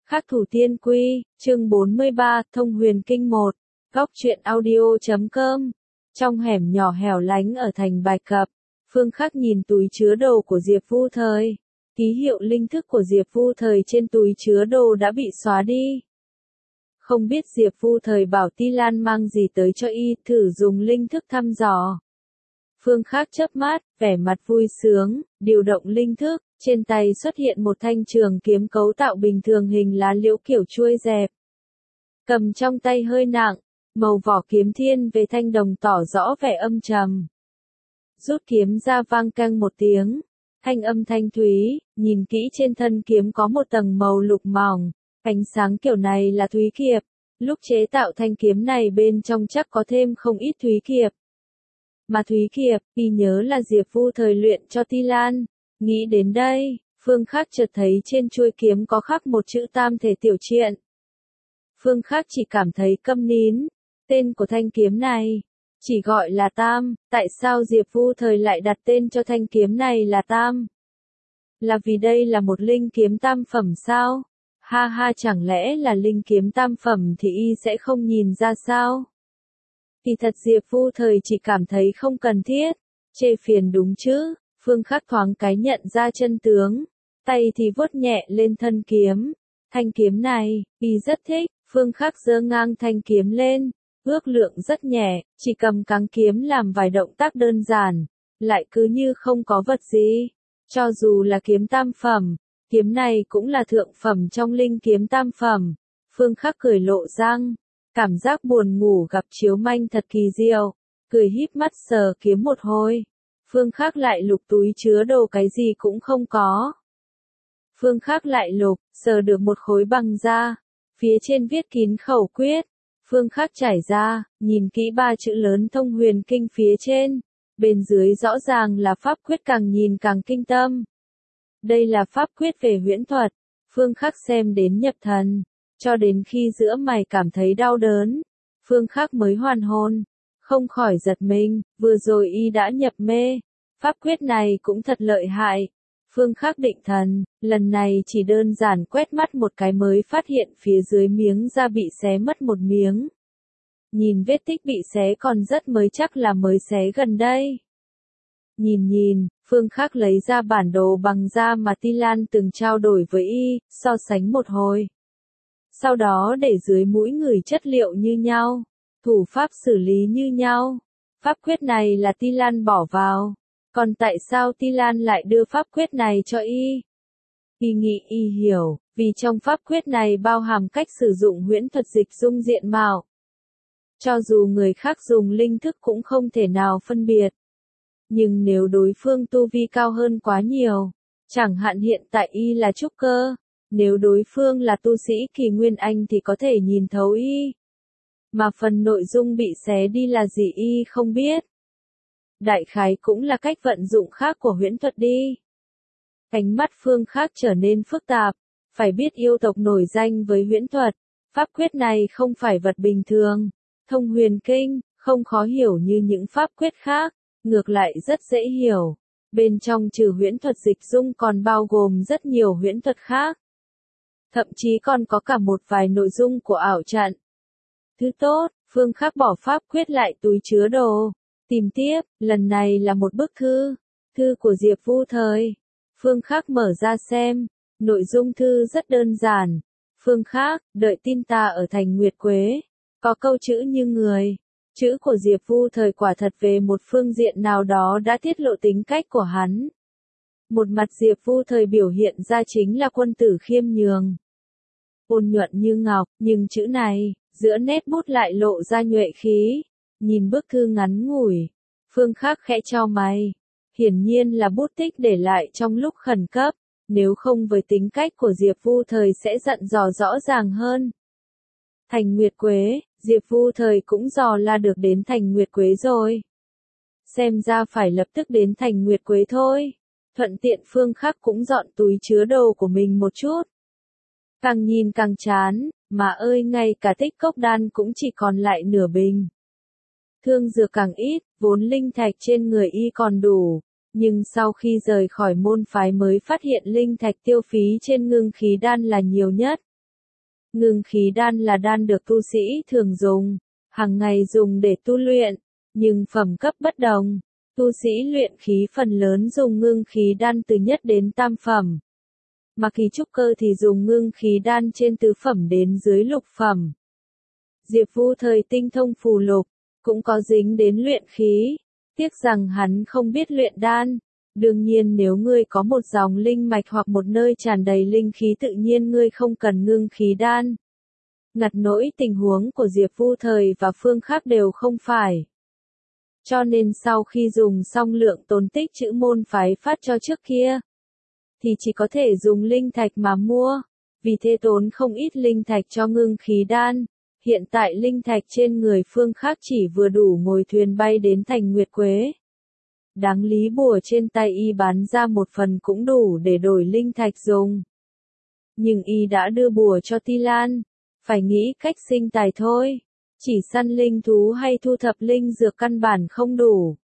Khắc thủ tiên quy, chương 43, Thông Huyền Kinh 1, góc truyện audio.com. Trong hẻm nhỏ hẻo lánh ở thành Bạch Cập, Phương Khắc nhìn túi chứa đồ của Diệp Vu Thời. Ký hiệu linh thức của Diệp Vu Thời trên túi chứa đồ đã bị xóa đi. Không biết Diệp Vu Thời bảo Ti Lan mang gì tới cho y, thử dùng linh thức thăm dò. Phương Khắc chớp mắt, vẻ mặt vui sướng, điều động linh thức, trên tay xuất hiện một thanh trường kiếm cấu tạo bình thường hình lá liễu kiểu chuôi dẹp. Cầm trong tay hơi nặng, màu vỏ kiếm thiên về thanh đồng tỏ rõ vẻ âm trầm. Rút kiếm ra vang căng một tiếng, thanh âm thanh thúy, nhìn kỹ trên thân kiếm có một tầng màu lục mỏng, ánh sáng kiểu này là thúy kiệp. Lúc chế tạo thanh kiếm này bên trong chắc có thêm không ít thúy kiệp. Mà thúy kiệp, y nhớ là Diệp Vu Thời luyện cho Ti Lan. Nghĩ đến đây, Phương Khắc chợt thấy trên chuôi kiếm có khắc một chữ tam thể tiểu truyện. Phương Khắc chỉ cảm thấy câm nín, tên của thanh kiếm này chỉ gọi là Tam, tại sao Diệp Vu Thời lại đặt tên cho thanh kiếm này là Tam? Là vì đây là một linh kiếm tam phẩm sao? Ha ha, chẳng lẽ là linh kiếm tam phẩm thì y sẽ không nhìn ra sao? Thì thật Diệp Vu Thời chỉ cảm thấy không cần thiết, chê phiền đúng chứ. Phương Khắc thoáng cái nhận ra chân tướng, tay thì vuốt nhẹ lên thân kiếm. Thanh kiếm này, y rất thích. Phương Khắc giơ ngang thanh kiếm lên, ước lượng rất nhẹ, chỉ cầm cáng kiếm làm vài động tác đơn giản, lại cứ như không có vật gì. Cho dù là kiếm tam phẩm, kiếm này cũng là thượng phẩm trong linh kiếm tam phẩm. Phương Khắc cười lộ răng, cảm giác buồn ngủ gặp chiếu manh thật kỳ diệu, cười híp mắt sờ kiếm một hồi. Phương Khắc lại lục túi chứa đồ cái gì cũng không có. Phương Khắc lại lục, sờ được một khối bằng da, phía trên viết kín khẩu quyết. Phương Khắc trải ra, nhìn kỹ ba chữ lớn Thông Huyền Kinh phía trên, bên dưới rõ ràng là pháp quyết, càng nhìn càng kinh tâm. Đây là pháp quyết về huyễn thuật. Phương Khắc xem đến nhập thần, cho đến khi giữa mày cảm thấy đau đớn, Phương Khắc mới hoàn hồn. Không khỏi giật mình, vừa rồi y đã nhập mê. Pháp quyết này cũng thật lợi hại. Phương Khắc định thần, lần này chỉ đơn giản quét mắt một cái mới phát hiện phía dưới miếng da bị xé mất một miếng. Nhìn vết tích bị xé còn rất mới, chắc là mới xé gần đây. Nhìn, Phương Khắc lấy ra bản đồ bằng da mà Ti Lan từng trao đổi với y, so sánh một hồi. Sau đó để dưới mũi người chất liệu như nhau. Thủ pháp xử lý như nhau. Pháp quyết này là Ti Lan bỏ vào. Còn tại sao Ti Lan lại đưa pháp quyết này cho y? Y nghĩ y hiểu, vì trong pháp quyết này bao hàm cách sử dụng huyễn thuật dịch dung diện mạo. Cho dù người khác dùng linh thức cũng không thể nào phân biệt. Nhưng nếu đối phương tu vi cao hơn quá nhiều, chẳng hạn hiện tại y là trúc cơ, nếu đối phương là tu sĩ kỳ nguyên anh thì có thể nhìn thấu y. Mà phần nội dung bị xé đi là gì y không biết. Đại khái cũng là cách vận dụng khác của huyễn thuật đi. Ánh mắt Phương Khắc trở nên phức tạp, phải biết yêu tộc nổi danh với huyễn thuật. Pháp quyết này không phải vật bình thường. Thông Huyền Kinh, không khó hiểu như những pháp quyết khác, ngược lại rất dễ hiểu. Bên trong trừ huyễn thuật dịch dung còn bao gồm rất nhiều huyễn thuật khác. Thậm chí còn có cả một vài nội dung của ảo trận. Thứ tốt, Phương Khắc bỏ pháp quyết lại túi chứa đồ. Tìm tiếp, lần này là một bức thư. Thư của Diệp Vu Thời. Phương Khắc mở ra xem. Nội dung thư rất đơn giản. Phương Khắc, đợi tin ta ở thành Nguyệt Quế. Có câu chữ như người. Chữ của Diệp Vu Thời quả thật về một phương diện nào đó đã tiết lộ tính cách của hắn. Một mặt Diệp Vu Thời biểu hiện ra chính là quân tử khiêm nhường, ôn nhuận như ngọc, nhưng chữ này, giữa nét bút lại lộ ra nhuệ khí. Nhìn bức thư ngắn ngủi, Phương Khắc khẽ chau mày. Hiển nhiên là bút tích để lại trong lúc khẩn cấp, nếu không với tính cách của Diệp Vu Thời sẽ dặn dò rõ ràng hơn. Thành Nguyệt Quế, Diệp Vu Thời cũng dò la được đến thành Nguyệt Quế rồi. Xem ra phải lập tức đến thành Nguyệt Quế thôi. Thuận tiện Phương Khắc cũng dọn túi chứa đồ của mình một chút. Càng nhìn càng chán, mà ơi ngay cả tích cốc đan cũng chỉ còn lại nửa bình. Thương dược càng ít, vốn linh thạch trên người y còn đủ, nhưng sau khi rời khỏi môn phái mới phát hiện linh thạch tiêu phí trên ngưng khí đan là nhiều nhất. Ngưng khí đan là đan được tu sĩ thường dùng, hàng ngày dùng để tu luyện, nhưng phẩm cấp bất đồng. Tu sĩ luyện khí phần lớn dùng ngưng khí đan từ nhất đến tam phẩm. Mà khí trúc cơ thì dùng ngưng khí đan trên tứ phẩm đến dưới lục phẩm. Diệp Vũ thời tinh thông phù lục, cũng có dính đến luyện khí, tiếc rằng hắn không biết luyện đan. Đương nhiên nếu ngươi có một dòng linh mạch hoặc một nơi tràn đầy linh khí tự nhiên ngươi không cần ngưng khí đan. Ngặt nỗi tình huống của Diệp Vũ thời và Phương Khắc đều không phải. Cho nên sau khi dùng xong lượng tốn tích chữ môn phái phát cho trước kia, thì chỉ có thể dùng linh thạch mà mua, vì thế tốn không ít linh thạch cho ngưng khí đan. Hiện tại linh thạch trên người Phương Khắc chỉ vừa đủ ngồi thuyền bay đến thành Nguyệt Quế. Đáng lý bùa trên tay y bán ra một phần cũng đủ để đổi linh thạch dùng. Nhưng y đã đưa bùa cho Ti Lan, phải nghĩ cách sinh tài thôi. Chỉ săn linh thú hay thu thập linh dược căn bản không đủ.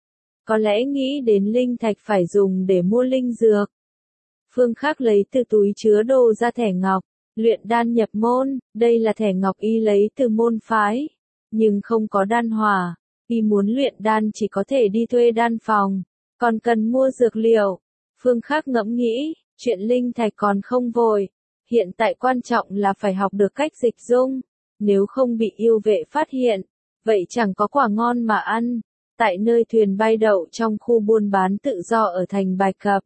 Có lẽ nghĩ đến linh thạch phải dùng để mua linh dược. Phương Khắc lấy từ túi chứa đồ ra thẻ ngọc, luyện đan nhập môn, đây là thẻ ngọc y lấy từ môn phái, nhưng không có đan hỏa, y muốn luyện đan chỉ có thể đi thuê đan phòng, còn cần mua dược liệu. Phương Khắc ngẫm nghĩ, chuyện linh thạch còn không vội, hiện tại quan trọng là phải học được cách dịch dung, nếu không bị yêu vệ phát hiện, vậy chẳng có quả ngon mà ăn. Tại nơi thuyền bay đậu trong khu buôn bán tự do ở thành Bạch Cập,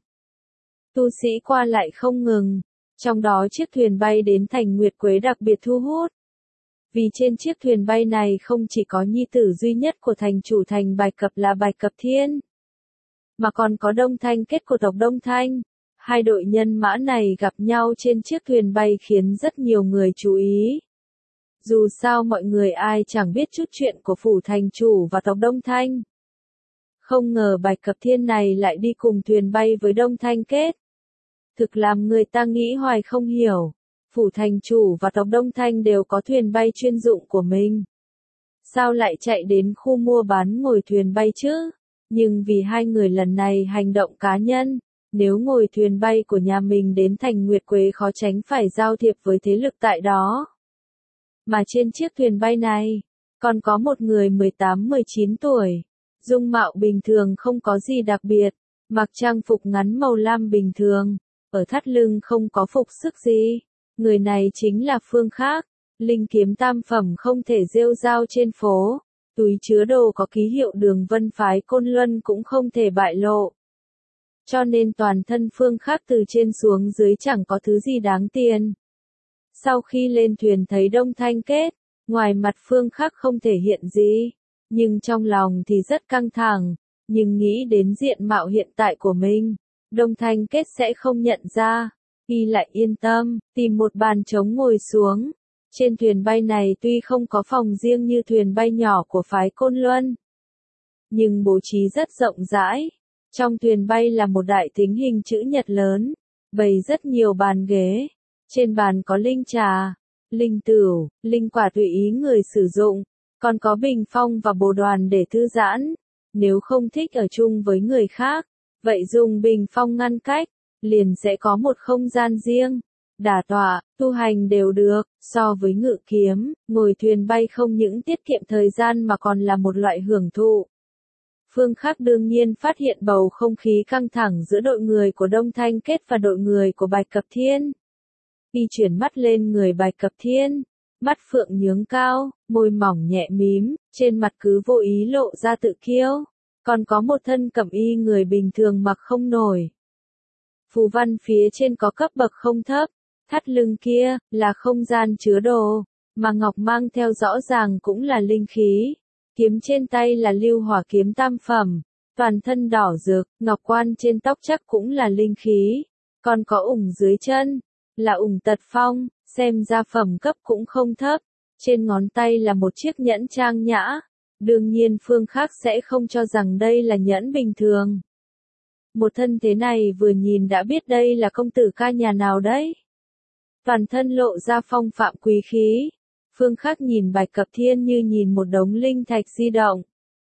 tu sĩ qua lại không ngừng, trong đó chiếc thuyền bay đến thành Nguyệt Quế đặc biệt thu hút. Vì trên chiếc thuyền bay này không chỉ có nhi tử duy nhất của thành chủ thành Bạch Cập là Bạch Cập Thiên, mà còn có Đông Thanh Kết của tộc Đông Thanh. Hai đội nhân mã này gặp nhau trên chiếc thuyền bay khiến rất nhiều người chú ý. Dù sao mọi người ai chẳng biết chút chuyện của phủ thành chủ và tộc Đông Thanh. Không ngờ Bạch Cập Thiên này lại đi cùng thuyền bay với Đông Thanh Kết. Thực làm người ta nghĩ hoài không hiểu. Phủ thành chủ và tộc Đông Thanh đều có thuyền bay chuyên dụng của mình. Sao lại chạy đến khu mua bán ngồi thuyền bay chứ? Nhưng vì hai người lần này hành động cá nhân, nếu ngồi thuyền bay của nhà mình đến thành Nguyệt Quế khó tránh phải giao thiệp với thế lực tại đó. Mà trên chiếc thuyền bay này, còn có một người 18-19 tuổi, dung mạo bình thường không có gì đặc biệt, mặc trang phục ngắn màu lam bình thường, ở thắt lưng không có phục sức gì. Người này chính là Phương Khắc, linh kiếm tam phẩm không thể rêu rao trên phố, túi chứa đồ có ký hiệu Đường Vân phái Côn Luân cũng không thể bại lộ. Cho nên toàn thân Phương Khắc từ trên xuống dưới chẳng có thứ gì đáng tiền. Sau khi lên thuyền thấy Đông Thanh Kết, ngoài mặt Phương Khắc không thể hiện gì, nhưng trong lòng thì rất căng thẳng, nhưng nghĩ đến diện mạo hiện tại của mình, Đông Thanh Kết sẽ không nhận ra, y lại yên tâm, tìm một bàn trống ngồi xuống. Trên thuyền bay này tuy không có phòng riêng như thuyền bay nhỏ của phái Côn Luân, nhưng bố trí rất rộng rãi. Trong thuyền bay là một đại thính hình chữ nhật lớn, bày rất nhiều bàn ghế. Trên bàn có linh trà, linh tửu, linh quả tùy ý người sử dụng, còn có bình phong và bồ đoàn để thư giãn. Nếu không thích ở chung với người khác, vậy dùng bình phong ngăn cách, liền sẽ có một không gian riêng. Đả tọa, tu hành đều được, so với ngự kiếm, ngồi thuyền bay không những tiết kiệm thời gian mà còn là một loại hưởng thụ. Phương Khắc đương nhiên phát hiện bầu không khí căng thẳng giữa đội người của Đông Thanh Kết và đội người của Bạch Cập Thiên. Y chuyển mắt lên người Bạch Cập Thiên, mắt phượng nhướng cao, môi mỏng nhẹ mím, trên mặt cứ vô ý lộ ra tự kiêu, còn có một thân cẩm y người bình thường mặc không nổi. Phù văn phía trên có cấp bậc không thấp, thắt lưng kia là không gian chứa đồ, mà ngọc mang theo rõ ràng cũng là linh khí. Kiếm trên tay là lưu hỏa kiếm tam phẩm, toàn thân đỏ rực, ngọc quan trên tóc chắc cũng là linh khí, còn có ủng dưới chân, là ủng tật phong, xem ra phẩm cấp cũng không thấp, trên ngón tay là một chiếc nhẫn trang nhã, đương nhiên Phương Khắc sẽ không cho rằng đây là nhẫn bình thường. Một thân thế này vừa nhìn đã biết đây là công tử ca nhà nào đấy. Toàn thân lộ ra phong phạm quý khí. Phương Khắc nhìn Bạch Cập Thiên như nhìn một đống linh thạch di động.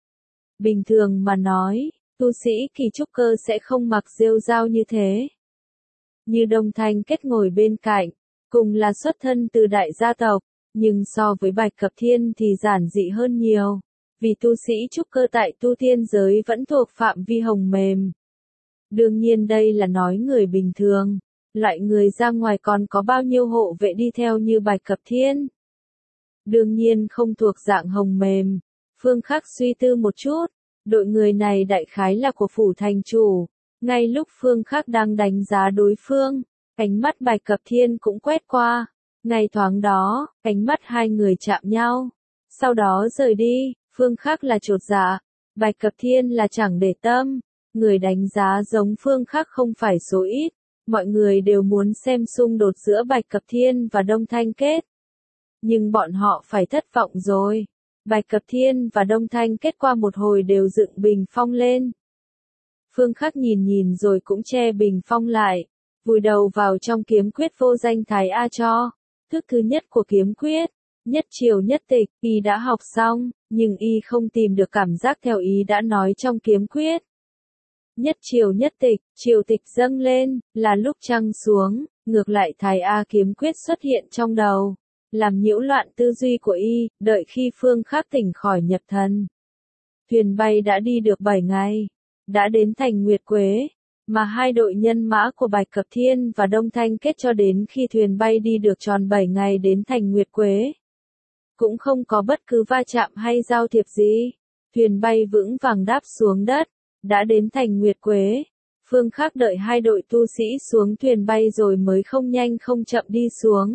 Bình thường mà nói, tu sĩ kỳ trúc cơ sẽ không mặc rêu rao như thế. Như Đông Thanh Kết ngồi bên cạnh, Cùng là xuất thân từ đại gia tộc, nhưng so với Bạch Cập Thiên thì giản dị hơn nhiều, vì tu sĩ trúc cơ tại tu tiên giới vẫn thuộc phạm vi hồng mềm. Đương nhiên đây là nói người bình thường, loại người ra ngoài còn có bao nhiêu hộ vệ đi theo như Bạch Cập Thiên. Đương nhiên không thuộc dạng hồng mềm. Phương Khắc suy tư một chút, đội người này đại khái là của phủ thành chủ. Ngay lúc Phương Khắc đang đánh giá đối phương, ánh mắt Bạch Cập Thiên cũng quét qua. Ngay thoáng đó, ánh mắt hai người chạm nhau. Sau đó rời đi, Phương Khắc là chột dạ, Bạch Cập Thiên là chẳng để tâm. Người đánh giá giống Phương Khắc không phải số ít, mọi người đều muốn xem xung đột giữa Bạch Cập Thiên và Đông Thanh kết. Nhưng bọn họ phải thất vọng rồi. Bạch Cập Thiên và Đông Thanh kết qua một hồi đều dựng bình phong lên. Phương Khắc nhìn nhìn rồi cũng che bình phong lại, vùi đầu vào trong kiếm quyết vô danh Thái A Cho. Thức thứ nhất của kiếm quyết, nhất triều nhất tịch, y đã học xong, nhưng y không tìm được cảm giác theo ý đã nói trong kiếm quyết. Nhất triều tịch dâng lên, là lúc trăng xuống, ngược lại Thái A kiếm quyết xuất hiện trong đầu, làm nhiễu loạn tư duy của y, đợi khi Phương Khắc tỉnh khỏi nhập thần. Thuyền bay đã đi được 7 ngày, đã đến thành Nguyệt Quế, mà hai đội nhân mã của Bạch Cập Thiên và Đông Thanh kết cho đến khi thuyền bay đi được tròn 7 ngày đến thành Nguyệt Quế. Cũng không có bất cứ va chạm hay giao thiệp gì, thuyền bay vững vàng đáp xuống đất, đã đến thành Nguyệt Quế. Phương Khắc đợi hai đội tu sĩ xuống thuyền bay rồi mới không nhanh không chậm đi xuống.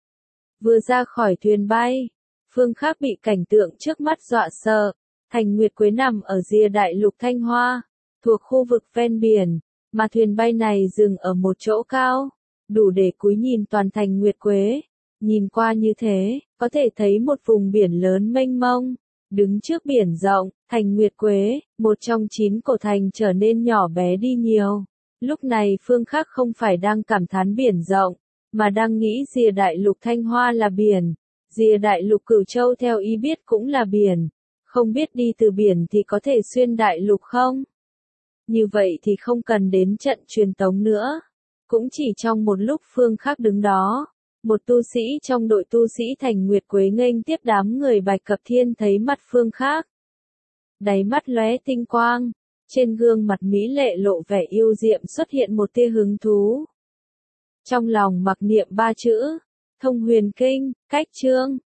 Vừa ra khỏi thuyền bay, Phương Khắc bị cảnh tượng trước mắt dọa sợ. Thành Nguyệt Quế nằm ở rìa đại lục Thanh Hoa, thuộc khu vực ven biển, mà thuyền bay này dừng ở một chỗ cao, đủ để cúi nhìn toàn thành Nguyệt Quế. Nhìn qua như thế, có thể thấy một vùng biển lớn mênh mông. Đứng trước biển rộng, thành Nguyệt Quế, một trong 9 cổ thành trở nên nhỏ bé đi nhiều. Lúc này Phương Khắc không phải đang cảm thán biển rộng, mà đang nghĩ rìa đại lục Thanh Hoa là biển, rìa đại lục Cửu Châu theo ý biết cũng là biển. Không biết đi từ biển thì có thể xuyên đại lục không? Như vậy thì không cần đến trận truyền tống nữa. Cũng chỉ trong một lúc Phương Khắc đứng đó, một tu sĩ trong đội tu sĩ thành Nguyệt Quế nghênh tiếp đám người Bạch Cập Thiên thấy mặt Phương Khắc. Đáy mắt lóe tinh quang, trên gương mặt mỹ lệ lộ vẻ yêu diệm xuất hiện một tia hứng thú. Trong lòng mặc niệm 3 chữ, Thông Huyền Kinh, cách chương.